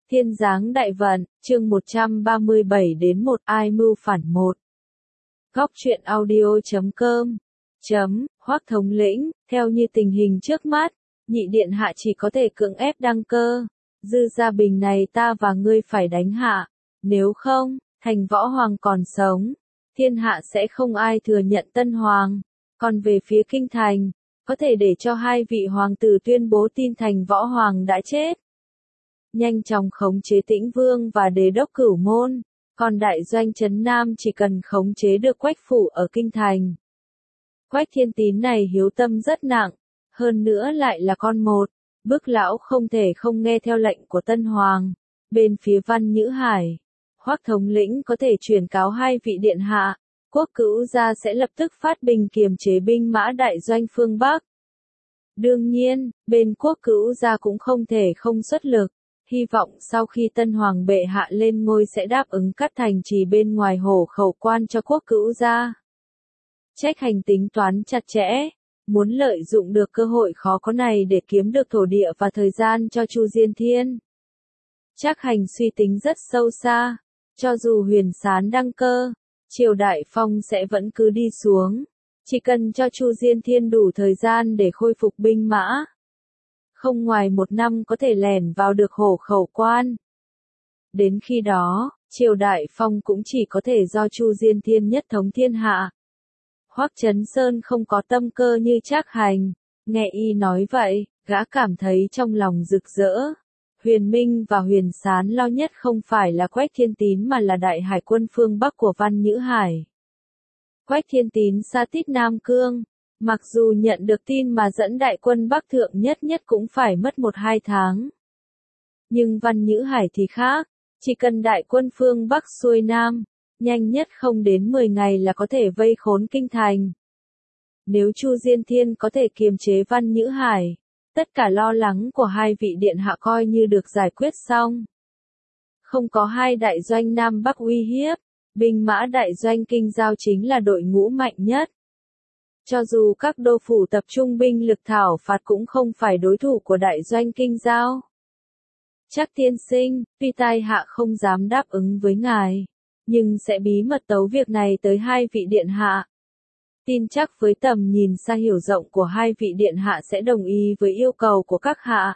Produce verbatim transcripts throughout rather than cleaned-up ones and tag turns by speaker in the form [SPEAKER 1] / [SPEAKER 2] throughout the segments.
[SPEAKER 1] Thiên giáng đại vận, chương một trăm ba mươi bảy đến một ai mưu phản một. Góc truyện audio chấm com chấm Hoắc thống lĩnh, theo như tình hình trước mắt, nhị điện hạ chỉ có thể cưỡng ép đăng cơ. Dư Gia Bình này ta và ngươi phải đánh hạ, nếu không, thành võ hoàng còn sống, thiên hạ sẽ không ai thừa nhận tân hoàng. Còn về phía kinh thành, có thể để cho hai vị hoàng tử tuyên bố tin thành võ hoàng đã chết. Nhanh chóng khống chế Tĩnh Vương và Đế đốc Cửu Môn, còn đại doanh trấn Nam chỉ cần khống chế được Quách phủ ở kinh thành. Quách Thiên Tín này hiếu tâm rất nặng, hơn nữa lại là con một, bức lão không thể không nghe theo lệnh của Tân Hoàng. Bên phía Văn Nhữ Hải, Hoắc thống lĩnh có thể truyền cáo hai vị điện hạ, Quốc Cữu gia sẽ lập tức phát binh kiềm chế binh mã đại doanh phương Bắc. Đương nhiên, bên Quốc Cữu gia cũng không thể không xuất lực. Hy vọng sau khi Tân Hoàng bệ hạ lên ngôi sẽ đáp ứng cắt thành trì bên ngoài hổ khẩu quan cho Quốc Cữu gia. Trách hành tính toán chặt chẽ, muốn lợi dụng được cơ hội khó có này để kiếm được thổ địa và thời gian cho Chu Diên Thiên. Trác Hành suy tính rất sâu xa, cho dù Huyền Sán đăng cơ, triều đại phong sẽ vẫn cứ đi xuống, chỉ cần cho Chu Diên Thiên đủ thời gian để khôi phục binh mã. Không ngoài một năm có thể lẻn vào được hổ khẩu quan. Đến khi đó, triều đại phong cũng chỉ có thể do Chu Diên Thiên nhất thống thiên hạ. Hoắc Chấn Sơn không có tâm cơ như Trác Hành, nghe y nói vậy, gã cảm thấy trong lòng rực rỡ. Huyền Minh và Huyền Sán lo nhất không phải là Quách Thiên Tín mà là đại hải quân phương Bắc của Văn Nhữ Hải. Quách Thiên Tín xa tít Nam Cương. Mặc dù nhận được tin mà dẫn đại quân Bắc Thượng nhất nhất cũng phải mất một hai tháng. Nhưng Văn Nhữ Hải thì khác, chỉ cần đại quân phương Bắc xuôi Nam, nhanh nhất không đến mười ngày là có thể vây khốn kinh thành. Nếu Chu Diên Thiên có thể kiềm chế Văn Nhữ Hải, tất cả lo lắng của hai vị điện hạ coi như được giải quyết xong. Không có hai đại doanh Nam Bắc uy hiếp, binh mã đại doanh Kinh Giao chính là đội ngũ mạnh nhất. Cho dù các đô phủ tập trung binh lực thảo phạt cũng không phải đối thủ của đại doanh Kinh Giao. Trác tiên sinh, tuy tai hạ không dám đáp ứng với ngài, nhưng sẽ bí mật tấu việc này tới hai vị điện hạ. Tin chắc với tầm nhìn xa hiểu rộng của hai vị điện hạ sẽ đồng ý với yêu cầu của các hạ.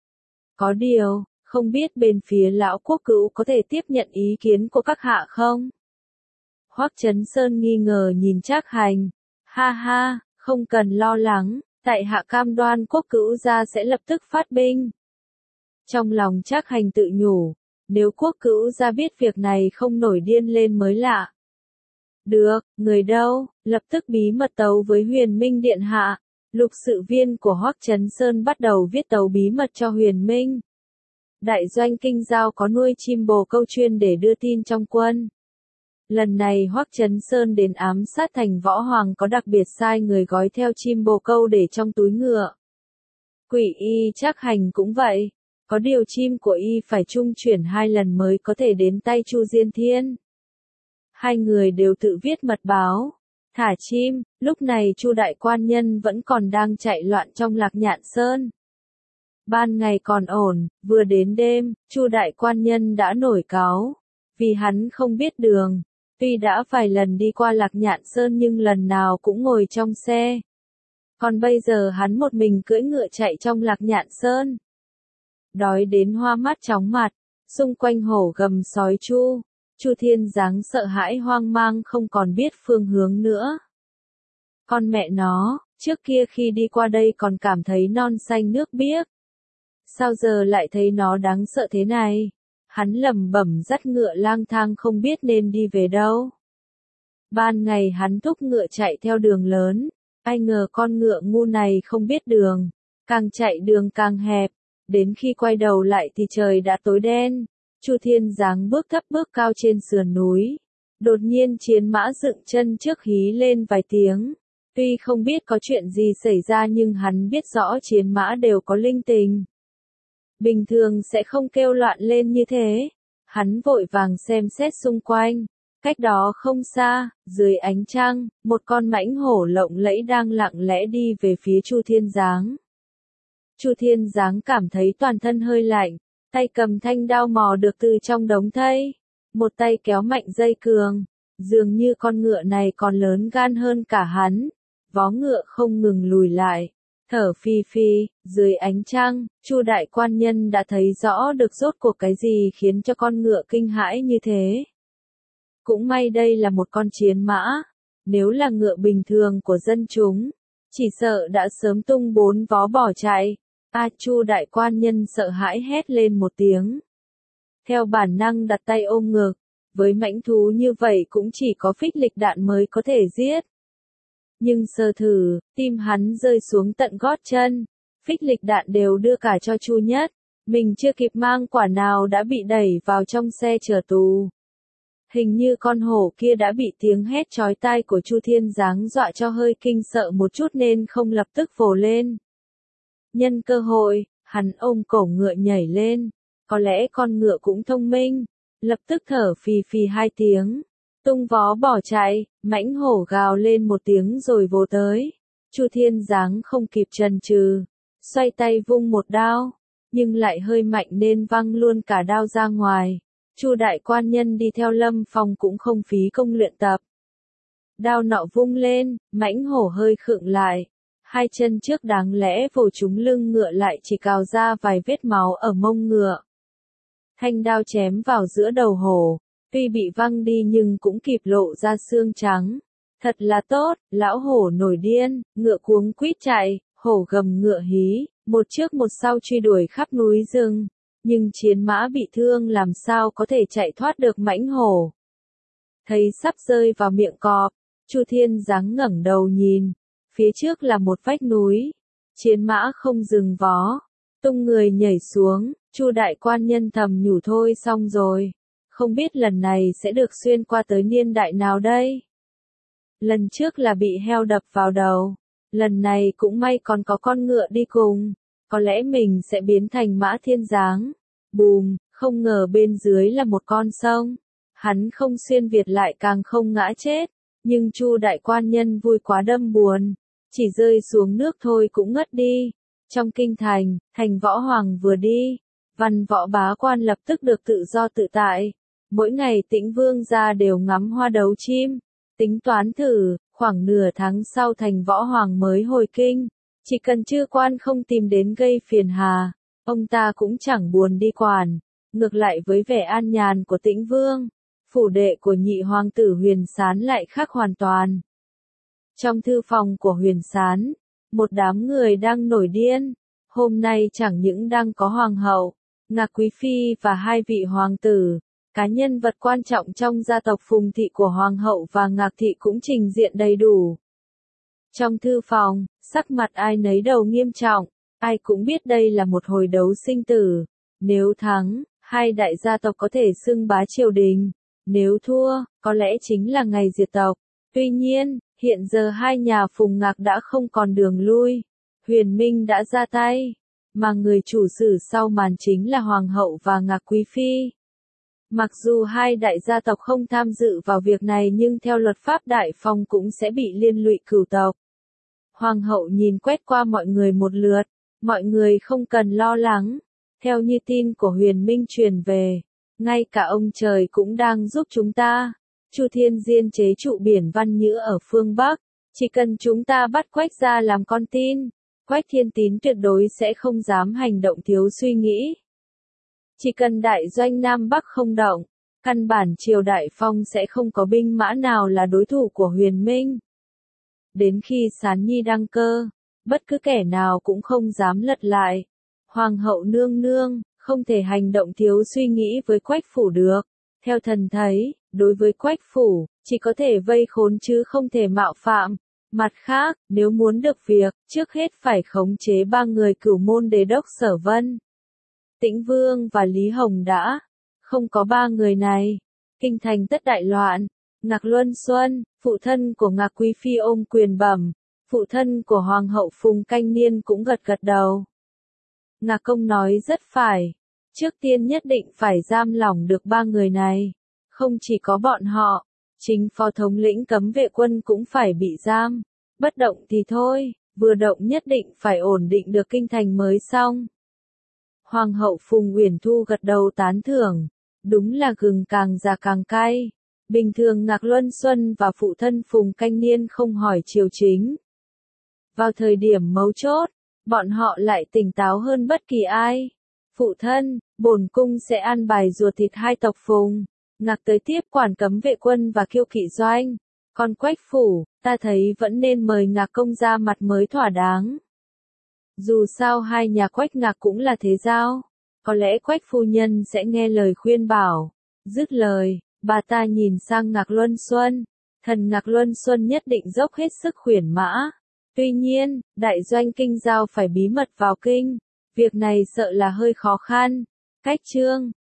[SPEAKER 1] Có điều, không biết bên phía lão Quốc Cữu có thể tiếp nhận ý kiến của các hạ không? Hoắc Chấn Sơn nghi ngờ nhìn Trác Hành. Ha ha, không cần lo lắng, tại hạ cam đoan Quốc Cữu gia sẽ lập tức phát binh. Trong lòng Trác Hành tự nhủ, nếu Quốc Cữu gia biết việc này không nổi điên lên mới lạ. Được, người đâu, lập tức bí mật tấu với Huyền Minh điện hạ. Lục sự viên của Hoắc Chấn Sơn bắt đầu viết tấu bí mật cho Huyền Minh. Đại doanh Kinh Giao có nuôi chim bồ câu chuyên để đưa tin trong quân. Lần này Hoắc Chấn Sơn đến ám sát thành võ hoàng có đặc biệt sai người gói theo chim bồ câu để trong túi ngựa. Quỷ y Trác Hành cũng vậy, có điều chim của y phải trung chuyển hai lần mới có thể đến tay Chu Diên Thiên. Hai người đều tự viết mật báo, thả chim, lúc này Chu đại quan nhân vẫn còn đang chạy loạn trong Lạc Nhạn Sơn. Ban ngày còn ổn, vừa đến đêm, Chu đại quan nhân đã nổi cáu, vì hắn không biết đường. Tuy đã vài lần đi qua Lạc Nhạn Sơn nhưng lần nào cũng ngồi trong xe. Còn bây giờ hắn một mình cưỡi ngựa chạy trong Lạc Nhạn Sơn. Đói đến hoa mắt chóng mặt, xung quanh hổ gầm sói chu. Chu Thiên Giáng sợ hãi hoang mang không còn biết phương hướng nữa. Con mẹ nó, trước kia khi đi qua đây còn cảm thấy non xanh nước biếc. Sao giờ lại thấy nó đáng sợ thế này? Hắn lẩm bẩm dắt ngựa lang thang không biết nên đi về đâu. Ban ngày hắn thúc ngựa chạy theo đường lớn, ai ngờ con ngựa ngu này không biết đường, càng chạy đường càng hẹp, đến khi quay đầu lại thì trời đã tối đen. Chu Thiên Giáng bước thấp bước cao trên sườn núi, đột nhiên chiến mã dựng chân trước hí lên vài tiếng. Tuy không biết có chuyện gì xảy ra nhưng hắn biết rõ chiến mã đều có linh tình. Bình thường sẽ không kêu loạn lên như thế. Hắn vội vàng xem xét xung quanh. Cách đó không xa, dưới ánh trăng, một con mãnh hổ lộng lẫy đang lặng lẽ đi về phía Chu Thiên Giáng. Chu Thiên Giáng cảm thấy toàn thân hơi lạnh, tay cầm thanh đao mò được từ trong đống thây, một tay kéo mạnh dây cương, dường như con ngựa này còn lớn gan hơn cả hắn, vó ngựa không ngừng lùi lại, thở phì phì, dưới ánh trăng, Chu đại quan nhân đã thấy rõ được rốt cuộc cái gì khiến cho con ngựa kinh hãi như thế. Cũng may đây là một con chiến mã, nếu là ngựa bình thường của dân chúng, chỉ sợ đã sớm tung bốn vó bỏ chạy. A Chu đại quan nhân sợ hãi hét lên một tiếng. Theo bản năng đặt tay ôm ngực, với mãnh thú như vậy cũng chỉ có phích lịch đạn mới có thể giết. Nhưng sơ thử, tim hắn rơi xuống tận gót chân, phích lịch đạn đều đưa cả cho Chu Nhất, mình chưa kịp mang quả nào đã bị đẩy vào trong xe chở tù. Hình như con hổ kia đã bị tiếng hét chói tai của Chu Thiên Giáng dọa cho hơi kinh sợ một chút nên không lập tức vồ lên. Nhân cơ hội, hắn ôm cổ ngựa nhảy lên, có lẽ con ngựa cũng thông minh, lập tức thở phì phì hai tiếng, tung vó bỏ chạy, mãnh hổ gào lên một tiếng rồi vồ tới. Chu Thiên Giáng không kịp chần chừ, xoay tay vung một đao, nhưng lại hơi mạnh nên văng luôn cả đao ra ngoài. Chu đại quan nhân đi theo Lâm Phong cũng không phí công luyện tập. Đao nọ vung lên, mãnh hổ hơi khựng lại. Hai chân trước đáng lẽ vồ trúng lưng ngựa lại chỉ cào ra vài vết máu ở mông ngựa. Thanh đao chém vào giữa đầu hổ, tuy bị văng đi nhưng cũng kịp lộ ra xương trắng. Thật là tốt, lão hổ nổi điên, ngựa cuống quýt chạy, hổ gầm ngựa hí, một trước một sau truy đuổi khắp núi rừng. Nhưng chiến mã bị thương làm sao có thể chạy thoát được mãnh hổ. Thấy sắp rơi vào miệng cọp, Chu Thiên Giáng ngẩng đầu nhìn. Phía trước là một vách núi, chiến mã không dừng vó, tung người nhảy xuống, Chu đại quan nhân thầm nhủ thôi xong rồi, không biết lần này sẽ được xuyên qua tới niên đại nào đây. Lần trước là bị heo đập vào đầu, lần này cũng may còn có con ngựa đi cùng, có lẽ mình sẽ biến thành Mã Thiên Giáng. Bùm, không ngờ bên dưới là một con sông, hắn không xuyên việt lại càng không ngã chết, nhưng Chu đại quan nhân vui quá đâm buồn. Chỉ rơi xuống nước thôi cũng ngất đi. Trong kinh thành, thành võ hoàng vừa đi, văn võ bá quan lập tức được tự do tự tại. Mỗi ngày Tĩnh Vương gia đều ngắm hoa đấu chim. Tính toán thử, khoảng nửa tháng sau thành võ hoàng mới hồi kinh. Chỉ cần chư quan không tìm đến gây phiền hà, ông ta cũng chẳng buồn đi quản. Ngược lại với vẻ an nhàn của Tĩnh Vương, phủ đệ của nhị hoàng tử Huyền Sán lại khác hoàn toàn. Trong thư phòng của Huyền Sán, một đám người đang nổi điên. Hôm nay chẳng những đang có hoàng hậu, Ngạc Quý Phi và hai vị hoàng tử, cá nhân vật quan trọng trong gia tộc Phùng Thị của hoàng hậu và Ngạc Thị cũng trình diện đầy đủ. Trong thư phòng, sắc mặt ai nấy đầu nghiêm trọng, ai cũng biết đây là một hồi đấu sinh tử. Nếu thắng, hai đại gia tộc có thể xưng bá triều đình. Nếu thua, có lẽ chính là ngày diệt tộc. Tuy nhiên, hiện giờ hai nhà Phùng Ngạc đã không còn đường lui. Huyền Minh đã ra tay, mà người chủ sử sau màn chính là Hoàng hậu và Ngạc Quý Phi. Mặc dù hai đại gia tộc không tham dự vào việc này nhưng theo luật pháp đại phong cũng sẽ bị liên lụy cửu tộc. Hoàng hậu nhìn quét qua mọi người một lượt, mọi người không cần lo lắng. Theo như tin của Huyền Minh truyền về, ngay cả ông trời cũng đang giúp chúng ta. Chu Thiên Diên chế trụ biển Văn Nhữ ở phương Bắc, chỉ cần chúng ta bắt Quách gia làm con tin, Quách Thiên Tín tuyệt đối sẽ không dám hành động thiếu suy nghĩ. Chỉ cần đại doanh Nam Bắc không động, căn bản triều đại phong sẽ không có binh mã nào là đối thủ của Huyền Minh. Đến khi Sán Nhi đăng cơ, bất cứ kẻ nào cũng không dám lật lại. Hoàng hậu nương nương, không thể hành động thiếu suy nghĩ với Quách phủ được. Theo thần thấy, đối với Quách phủ, chỉ có thể vây khốn chứ không thể mạo phạm. Mặt khác, nếu muốn được việc, trước hết phải khống chế ba người cửu môn đế đốc Sở Vân, Tĩnh Vương và Lý Hồng đã. Không có ba người này, kinh thành tất đại loạn. Ngạc Luân Xuân, phụ thân của Ngạc Quý Phi ôm quyền bẩm, phụ thân của Hoàng hậu Phùng Canh Niên cũng gật gật đầu. Ngạc Công nói rất phải, trước tiên nhất định phải giam lỏng được ba người này. Không chỉ có bọn họ, chính phó thống lĩnh cấm vệ quân cũng phải bị giam. Bất động thì thôi, vừa động nhất định phải ổn định được kinh thành mới xong. Hoàng hậu Phùng Uyển Thu gật đầu tán thưởng. Đúng là gừng càng già càng cay. Bình thường Ngạc Luân Xuân và phụ thân Phùng Canh Niên không hỏi triều chính. Vào thời điểm mấu chốt, bọn họ lại tỉnh táo hơn bất kỳ ai. Phụ thân, bổn cung sẽ an bài ruột thịt hai tộc Phùng, Ngạc tới tiếp quản cấm vệ quân và kiêu kỵ doanh. Còn Quách phủ, ta thấy vẫn nên mời Ngạc công ra mặt mới thỏa đáng. Dù sao hai nhà Quách Ngạc cũng là thế giao, có lẽ Quách phu nhân sẽ nghe lời khuyên bảo. Dứt lời, bà ta nhìn sang Ngạc Luân Xuân. Thần Ngạc Luân Xuân nhất định dốc hết sức khuyển mã. Tuy nhiên, đại doanh kinh giao phải bí mật vào kinh. Việc này sợ là hơi khó khăn. Cách chương